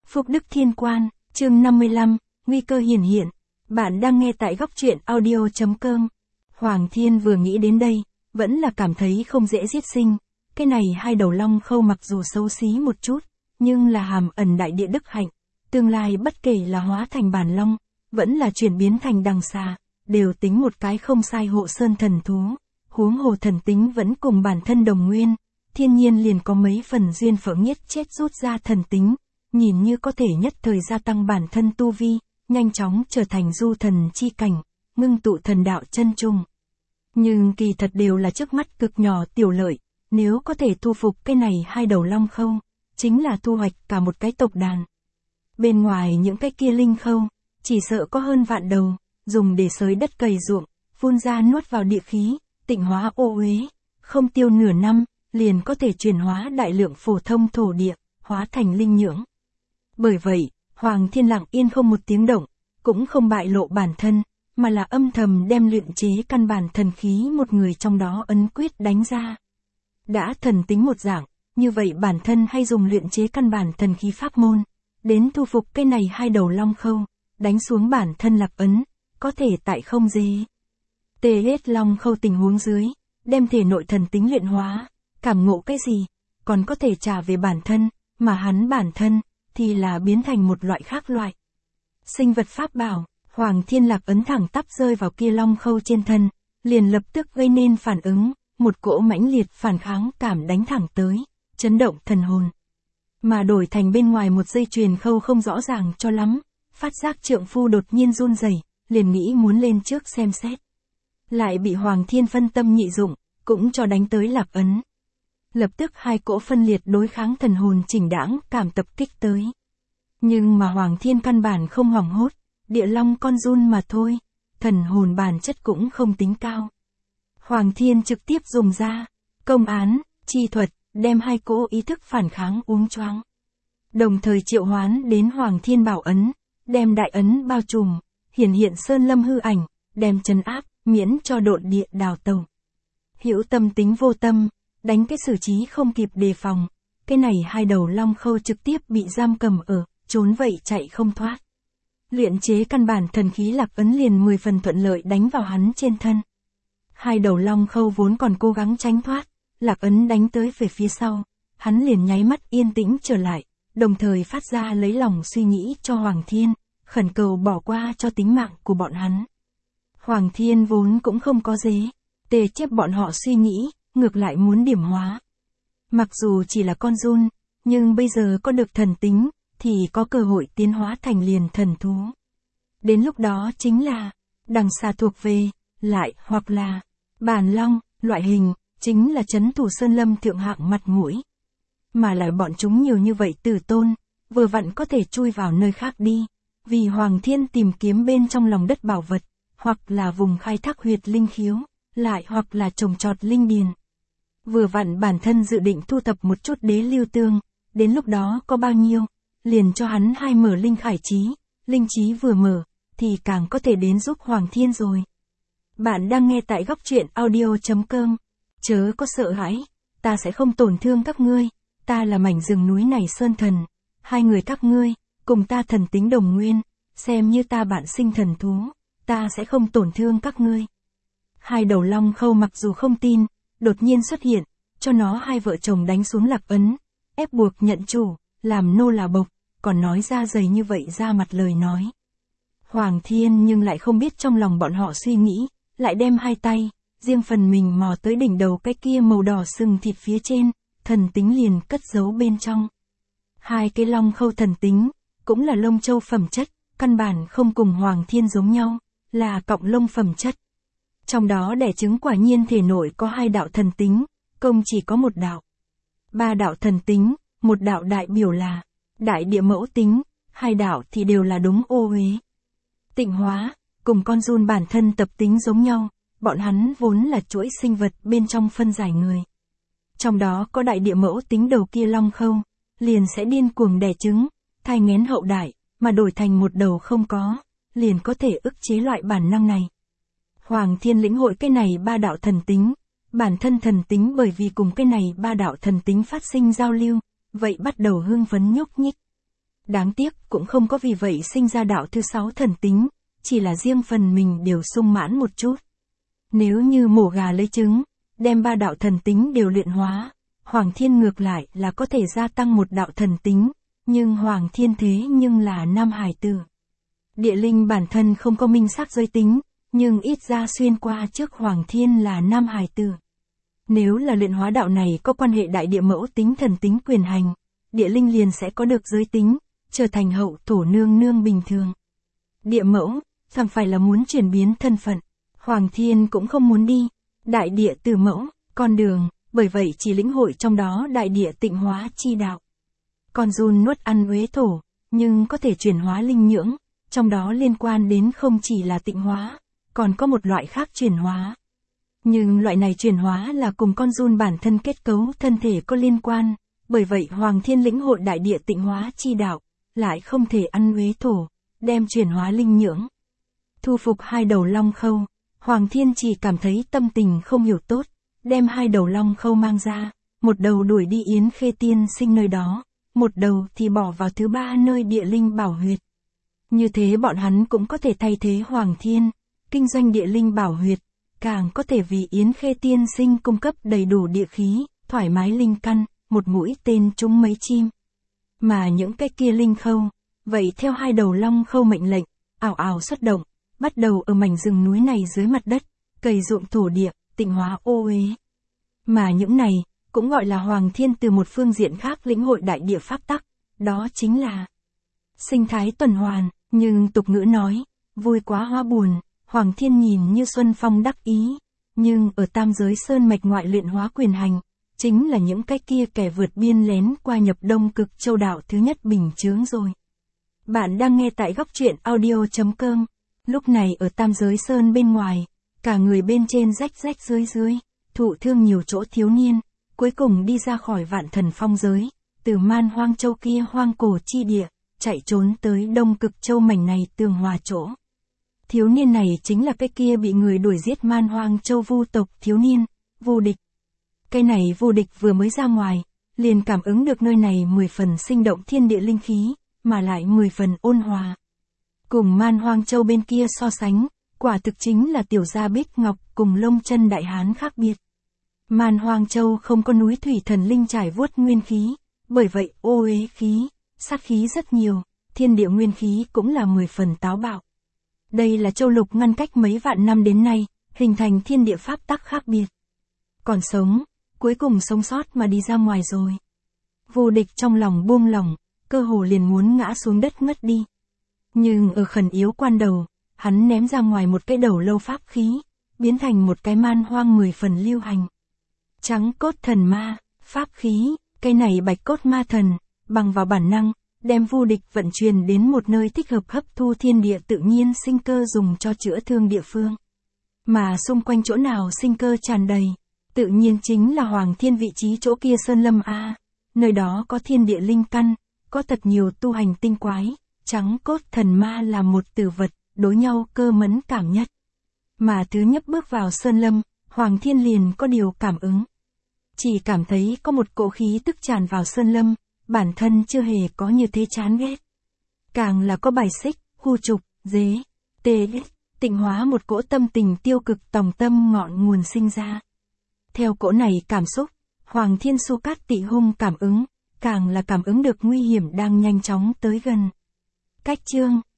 Phúc Đức Thiên Quan, chương 55, Nguy cơ hiển hiện. Bạn đang nghe tại góc truyện audio.com. Hoàng Thiên vừa nghĩ đến đây, vẫn là cảm thấy không dễ giết sinh. Cái này hai đầu long khâu mặc dù xấu xí một chút, nhưng là hàm ẩn đại địa đức hạnh. Tương lai bất kể là hóa thành bản long, vẫn là chuyển biến thành đằng xà, đều tính một cái không sai hộ sơn thần thú. Huống hồ thần tính vẫn cùng bản thân đồng nguyên, thiên nhiên liền có mấy phần duyên phở nghiết chết rút ra thần tính, nhìn như có thể nhất thời gia tăng bản thân tu vi, nhanh chóng trở thành du thần chi cảnh, ngưng tụ thần đạo chân trung. Nhưng kỳ thật đều là trước mắt cực nhỏ tiểu lợi, nếu có thể thu phục cái này hai đầu long khâu, chính là thu hoạch cả một cái tộc đàn. Bên ngoài những cái kia linh khâu, chỉ sợ có hơn vạn đầu, dùng để xới đất cày ruộng, phun ra nuốt vào địa khí, tịnh hóa ô uế, không tiêu nửa năm, liền có thể chuyển hóa đại lượng phổ thông thổ địa, hóa thành linh nhưỡng. Bởi vậy, Hoàng Thiên lặng yên không một tiếng động, cũng không bại lộ bản thân, mà là âm thầm đem luyện chế căn bản thần khí một người trong đó ấn quyết đánh ra. Đã thần tính một dạng, như vậy bản thân hay dùng luyện chế căn bản thần khí pháp môn, đến thu phục cái này hai đầu long khâu, đánh xuống bản thân lạc ấn, có thể tại không dê. Tê hết long khâu tình huống dưới, đem thể nội thần tính luyện hóa, cảm ngộ cái gì, còn có thể trả về bản thân, mà hắn bản thân, thì là biến thành một loại khác loại. Sinh vật pháp bảo, Hoàng Thiên lạc ấn thẳng tắp rơi vào kia long khâu trên thân, liền lập tức gây nên phản ứng, một cỗ mãnh liệt phản kháng cảm đánh thẳng tới, chấn động thần hồn. Mà đổi thành bên ngoài một dây chuyền khâu không rõ ràng cho lắm, phát giác trượng phu đột nhiên run rẩy, liền nghĩ muốn lên trước xem xét. Lại bị Hoàng Thiên phân tâm nhị dụng, cũng cho đánh tới lạc ấn. Lập tức hai cỗ phân liệt đối kháng thần hồn chỉnh đãng cảm tập kích tới. Nhưng mà Hoàng Thiên căn bản không hoảng hốt, địa long con run mà thôi, thần hồn bản chất cũng không tính cao. Hoàng Thiên trực tiếp dùng ra, công án, chi thuật, đem hai cỗ ý thức phản kháng uống choáng. Đồng thời triệu hoán đến Hoàng Thiên bảo ấn, đem đại ấn bao trùm, hiển hiện sơn lâm hư ảnh, đem trấn áp, miễn cho độn địa đào tẩu. Hữu tâm tính vô tâm, đánh cái xử trí không kịp đề phòng, cái này hai đầu long khâu trực tiếp bị giam cầm ở, trốn vậy chạy không thoát. Luyện chế căn bản thần khí lạc ấn liền 10 phần thuận lợi đánh vào hắn trên thân. Hai đầu long khâu vốn còn cố gắng tránh thoát, lạc ấn đánh tới về phía sau, hắn liền nháy mắt yên tĩnh trở lại, đồng thời phát ra lấy lòng suy nghĩ cho Hoàng Thiên, khẩn cầu bỏ qua cho tính mạng của bọn hắn. Hoàng Thiên vốn cũng không có dế, tề chép bọn họ suy nghĩ, ngược lại muốn điểm hóa. Mặc dù chỉ là con giun, nhưng bây giờ có được thần tính, thì có cơ hội tiến hóa thành liền thần thú. Đến lúc đó chính là, đằng xà thuộc về, lại hoặc là, bản long, loại hình, chính là trấn thủ sơn lâm thượng hạng mặt mũi. Mà lại bọn chúng nhiều như vậy tử tôn, vừa vặn có thể chui vào nơi khác đi, vì Hoàng Thiên tìm kiếm bên trong lòng đất bảo vật, hoặc là vùng khai thác huyệt linh khiếu, lại hoặc là trồng trọt linh điền. Vừa vặn bản thân dự định thu thập một chút đế lưu tương, đến lúc đó có bao nhiêu, liền cho hắn hai mở linh khải trí, linh trí vừa mở, thì càng có thể đến giúp Hoàng Thiên rồi. Bạn đang nghe tại góc truyện audio.com, chớ có sợ hãi, ta sẽ không tổn thương các ngươi, ta là mảnh rừng núi này sơn thần, hai người các ngươi, cùng ta thần tính đồng nguyên, xem như ta bạn sinh thần thú, ta sẽ không tổn thương các ngươi. Hai đầu long khâu mặc dù không tin, đột nhiên xuất hiện, cho nó hai vợ chồng đánh xuống lạc ấn, ép buộc nhận chủ, làm nô là bộc, còn nói ra dày như vậy ra mặt lời nói. Hoàng Thiên nhưng lại không biết trong lòng bọn họ suy nghĩ, lại đem hai tay, riêng phần mình mò tới đỉnh đầu cái kia màu đỏ sừng thịt phía trên, thần tính liền cất giấu bên trong. Hai cái long khâu thần tính, cũng là lông châu phẩm chất, căn bản không cùng Hoàng Thiên giống nhau, là cọng lông phẩm chất. Trong đó đẻ trứng quả nhiên thể nội có hai đạo thần tính, công chỉ có một đạo. Ba đạo thần tính, một đạo đại biểu là đại địa mẫu tính, hai đạo thì đều là đúng ô uế. Tịnh hóa, cùng con giun bản thân tập tính giống nhau, bọn hắn vốn là chuỗi sinh vật bên trong phân giải người. Trong đó có đại địa mẫu tính đầu kia long khâu, liền sẽ điên cuồng đẻ trứng, thai nghén hậu đại, mà đổi thành một đầu không có, liền có thể ức chế loại bản năng này. Hoàng Thiên lĩnh hội cái này ba đạo thần tính, bản thân thần tính bởi vì cùng cái này ba đạo thần tính phát sinh giao lưu, vậy bắt đầu hưng phấn nhúc nhích. Đáng tiếc cũng không có vì vậy sinh ra đạo thứ 6 thần tính, chỉ là riêng phần mình đều sung mãn một chút. Nếu như mổ gà lấy trứng, đem 3 đạo thần tính đều luyện hóa, Hoàng Thiên ngược lại là có thể gia tăng một đạo thần tính, nhưng Hoàng Thiên thế nhưng là nam hải tử. Địa linh bản thân không có minh xác giới tính, nhưng ít ra xuyên qua trước Hoàng Thiên là nam hải tử. Nếu là luyện hóa đạo này có quan hệ đại địa mẫu tính thần tính quyền hành, địa linh liền sẽ có được giới tính, trở thành hậu thổ nương nương bình thường. Địa mẫu, chẳng phải là muốn chuyển biến thân phận, Hoàng Thiên cũng không muốn đi, đại địa từ mẫu, con đường, bởi vậy chỉ lĩnh hội trong đó đại địa tịnh hóa chi đạo. Con giun nuốt ăn uế thổ, nhưng có thể chuyển hóa linh nhưỡng, trong đó liên quan đến không chỉ là tịnh hóa, còn có một loại khác chuyển hóa. Nhưng loại này chuyển hóa là cùng con giun bản thân kết cấu thân thể có liên quan, bởi vậy Hoàng Thiên lĩnh hội đại địa tịnh hóa chi đạo, lại không thể ăn uế thổ, đem chuyển hóa linh nhưỡng. Thu phục 2 đầu long khâu, Hoàng Thiên chỉ cảm thấy tâm tình không hiểu tốt, đem 2 đầu long khâu mang ra, một đầu đuổi đi Yến Khê tiên sinh nơi đó, một đầu thì bỏ vào thứ 3 nơi địa linh bảo huyệt. Như thế bọn hắn cũng có thể thay thế Hoàng Thiên, kinh doanh địa linh bảo huyệt, càng có thể vì Yến Khê tiên sinh cung cấp đầy đủ địa khí, thoải mái linh căn, một mũi tên trúng mấy chim. Mà những cái kia linh khâu, vậy theo 2 đầu long khâu mệnh lệnh, ảo ảo xuất động, bắt đầu ở mảnh rừng núi này dưới mặt đất, cày ruộng thổ địa, tịnh hóa ô uế. Mà những này, cũng gọi là Hoàng Thiên từ một phương diện khác lĩnh hội đại địa pháp tắc, đó chính là sinh thái tuần hoàn, nhưng tục ngữ nói, vui quá hoa buồn, Hoàng Thiên nhìn như xuân phong đắc ý, nhưng ở tam giới sơn mạch ngoại luyện hóa quyền hành, chính là những cái kia kẻ vượt biên lén qua nhập Đông Cực Châu đạo thứ nhất bình chướng rồi. Bạn đang nghe tại góc truyện audio.com, lúc này ở tam giới sơn bên ngoài, cả người bên trên rách rách dưới, thụ thương nhiều chỗ thiếu niên, cuối cùng đi ra khỏi Vạn Thần Phong giới, từ Man Hoang Châu kia hoang cổ chi địa, chạy trốn tới Đông Cực Châu mảnh này tường hòa chỗ. Thiếu niên này chính là cái kia bị người đuổi giết Man Hoang Châu vu tộc thiếu niên, Vu Địch. Cái này Vu Địch vừa mới ra ngoài, liền cảm ứng được nơi này 10 phần sinh động thiên địa linh khí, mà lại 10 phần ôn hòa. Cùng Man Hoang Châu bên kia so sánh, quả thực chính là tiểu gia Bích Ngọc cùng Lông Chân Đại Hán khác biệt. Man Hoang Châu không có núi thủy thần linh trải vuốt nguyên khí, bởi vậy ô uế khí, sát khí rất nhiều, thiên địa nguyên khí cũng là 10 phần táo bạo. Đây là châu lục ngăn cách mấy vạn năm đến nay, hình thành thiên địa pháp tắc khác biệt. Còn sống, cuối cùng sống sót mà đi ra ngoài rồi. Vu Địch trong lòng buông lỏng, cơ hồ liền muốn ngã xuống đất ngất đi. Nhưng ở khẩn yếu quan đầu, hắn ném ra ngoài một cái đầu lâu pháp khí, biến thành một cái man hoang 10 phần lưu hành. Trắng cốt thần ma, pháp khí, cái này bạch cốt ma thần, bằng vào bản năng, đem Vu Địch vận chuyển đến một nơi thích hợp hấp thu thiên địa tự nhiên sinh cơ dùng cho chữa thương địa phương. Mà xung quanh chỗ nào sinh cơ tràn đầy, tự nhiên chính là Hoàng Thiên vị trí chỗ kia sơn lâm A, nơi đó có thiên địa linh căn, có thật nhiều tu hành tinh quái, trắng cốt thần ma là một tử vật, đối nhau cơ mẫn cảm nhất. Mà thứ nhất bước vào sơn lâm, Hoàng Thiên liền có điều cảm ứng. Chỉ cảm thấy có một cỗ khí tức tràn vào sơn lâm, bản thân chưa hề có như thế chán ghét. Càng là có bài xích, khu trục, dế, tê ghét, tịnh hóa một cỗ tâm tình tiêu cực tòng tâm ngọn nguồn sinh ra. Theo cỗ này cảm xúc, Hoàng Thiên Su Cát Tị Hung cảm ứng, càng là cảm ứng được nguy hiểm đang nhanh chóng tới gần. Cách chương